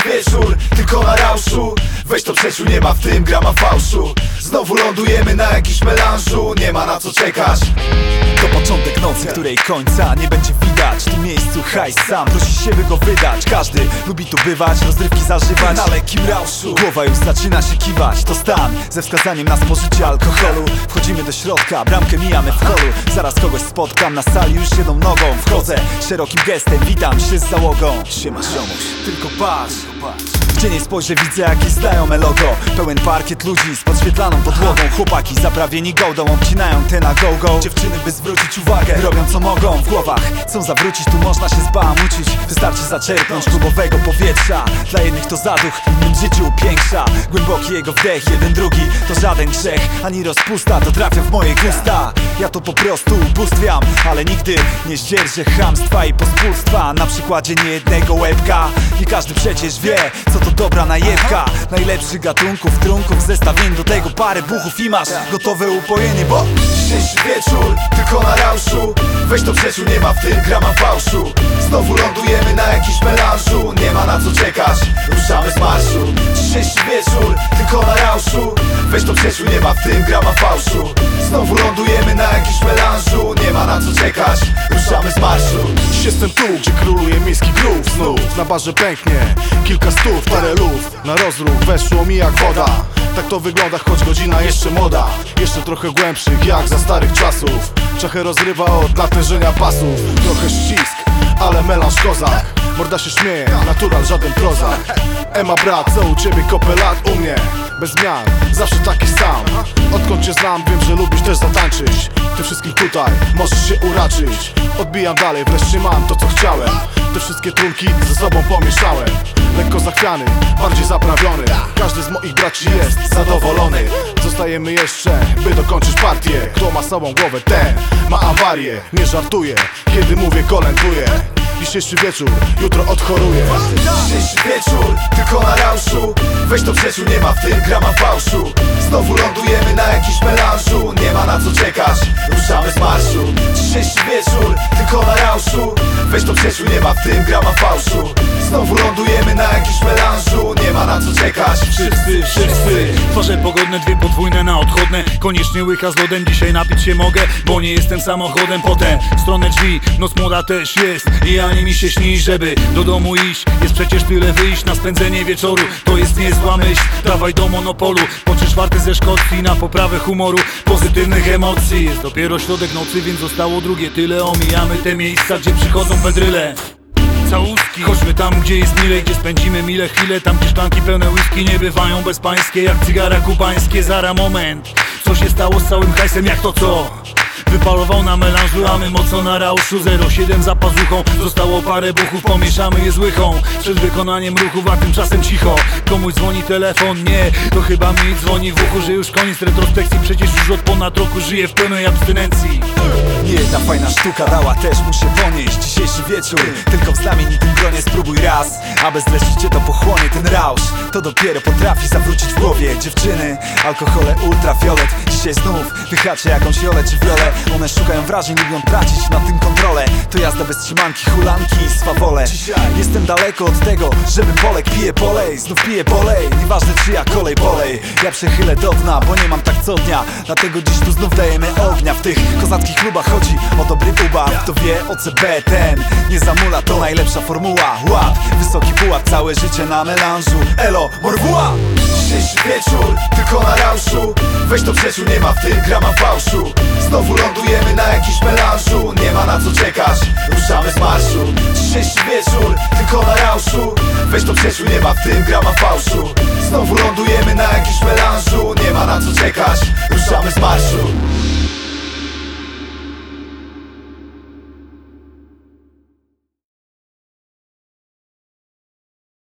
wieczór, tylko na rauszu. Weź to przeciu, nie ma w tym grama fałszu. Znowu lądujemy na jakiś melanżu, nie ma na co czekać. To początek nocy, której końca nie będzie widać. W tym miejscu hajs sam prosi się, by go wydać. Każdy lubi tu bywać, rozrywki zażywać na lekkim rauszu. Głowa już zaczyna się kiwać. To stan ze wskazaniem na spożycie alkoholu. Wchodzimy do środka, bramkę mijamy w holu. Zaraz kogoś spotkam na sali już jedną nogą. Wchodzę szerokim gestem, witam się z załogą. Siema ziomuś, tylko patrz. Gdzie nie spojrzę, widzę jakieś znajome logo. Pełen parkiet ludzi z podświetlaną podłogą. Chłopaki zaprawieni gołdą, obcinają te na go-go. Dziewczyny, by zwrócić uwagę, robią co mogą. W głowach chcą zawrócić, tu można się zbałamucić. Wystarczy zaczerpnąć klubowego powietrza. Dla jednych to zaduch, innym życie upiększa. Głęboki jego wdech, jeden drugi to żaden grzech, ani rozpusta, to trafia w moje gusta. Ja to po prostu ubóstwiam, ale nigdy nie zdzierżę chamstwa i pospólstwa. Na przykładzie niejednego łebka. Nie każdy przecież wie, co to dobra najebka. Najlepszych gatunków, trunków, zestawień, do tego parę buchów i masz gotowe upojenie, bo dzisiejszy wieczór, tylko na rauszu. Weź to przeciu, nie ma w tym grama fałszu. Znowu lądujemy na jakiś melanżu, nie ma na co czekać, ruszamy z marszu. Dzisiejszy wieczór, tylko na rauszu. Weź to przeciu, nie ma w tym grama fałszu. Znowu lądujemy na jakiś melanżu, nie ma na co czekać, ruszamy z marszu. Dziś jestem tu, gdzie króluje miejski groove. Znów na barze pęknie kilka stów, parę luf. Na rozruch weszło mi jak woda. Tak to wygląda, choć godzina jeszcze młoda. Jeszcze trochę głębszych, jak za starych czasów. Czachę rozrywa od natężenia pasów. Trochę ścisk, ale melanż kozak. Morda się śmieje, natural, żaden prozak. Ema brat, co u ciebie kopę lat? U mnie bez zmian, zawsze taki sam. Odkąd cię znam, wiem, że lubisz też zatańczyć. Ty wszystkich tutaj możesz się uraczyć. Odbijam dalej, wreszcie mam to, co chciałem. Te wszystkie trunki ze sobą pomieszałem. Lekko zachwiany, bardziej zaprawiony. Każdy z moich braci jest zadowolony. Zostajemy jeszcze, by dokończyć partię. Kto ma samą głowę, ten ma awarię. Nie żartuję, kiedy mówię kolęduję. Dzisiejszy wieczór, jutro odchoruję. Dzisiejszy wieczór, tylko na rauszu. Weź to przeciu, nie ma w tym grama fałszu. Znowu lądujemy na jakiś melanżu, nie ma na co czekać, ruszamy z marszu. Dzisiejszy wieczór, tylko na rauszu. Weź to przeciu, nie ma w tym grama fałszu. Znowu lądujemy na jakiś melanżu, nie ma na co czekać. Wszyscy twarze pogodne, dwie podwójne na odchodne. Koniecznie łyka z lodem, dzisiaj napić się mogę, bo nie jestem samochodem. Potem stronę drzwi, noc młoda też jest i ani mi się śni, żeby do domu iść. Jest przecież tyle wyjść na spędzenie wieczoru. To jest niezła myśl, dawaj do Monopolu. Po 3/4 ze Szkocji na poprawę humoru, pozytywnych emocji. Jest dopiero środek nocy, więc zostało drugie tyle. Omijamy te miejsca, gdzie przychodzą wędryle. Całuski. Chodźmy tam, gdzie jest milej, gdzie spędzimy mile chwile. Tam, gdzie szklanki pełne whisky nie bywają bezpańskie, jak cygara kubańskie. Zara moment, co się stało z całym hajsem, jak to co? Wypalował na melanżu, a my mocno na rauszu. 0,7 za pazuchą, zostało parę buchów. Pomieszamy je z łychą przed wykonaniem ruchów, a tymczasem cicho. Komuś dzwoni telefon, nie, to chyba mi dzwoni w uchu, że już koniec retrospekcji. Przecież już od ponad roku żyję w pełnej abstynencji. Nie jedna fajna sztuka dała, też muszę ponieść dzisiejszy wieczór. Tylko w znamienitym gronie spróbuj raz, a bezlecznie cię to pochłonie ten rausz. To dopiero potrafi zawrócić w głowie. Dziewczyny, alkohole, ultrafiolet. Dzisiaj znów wyhaczę jakąś jolę czy wiolę. One szukają wrażeń, lubią tracić na tym kontrolę. To jazda bez trzymanki, hulanki i swawole. Jestem daleko od tego, żeby polek piję polej. Znów piję polej, nieważne czyja kolej polej. Ja przechylę do dna, bo nie mam tak co dnia. Dlatego dziś tu znów dajemy ognia. W tych kozackich klubach chodzi o dobry ubaw. Kto wie, OCB ten nie zamula, to najlepsza formuła. Łap, wysoki pułap, całe życie na melanżu. Elo, morwua! Dzisiejszy wieczór, tylko na rauszu. Weź to przeciu, nie ma w tym grama fałszu. Znowu lądujemy na jakiś melanżu, nie ma na co czekać, ruszamy z marszu. Dzisiejszy wieczór, tylko na rauszu. Weź to przeciu, nie ma w tym grama fałszu. Znowu lądujemy na jakiś melanżu, nie ma na co czekać, ruszamy z marszu.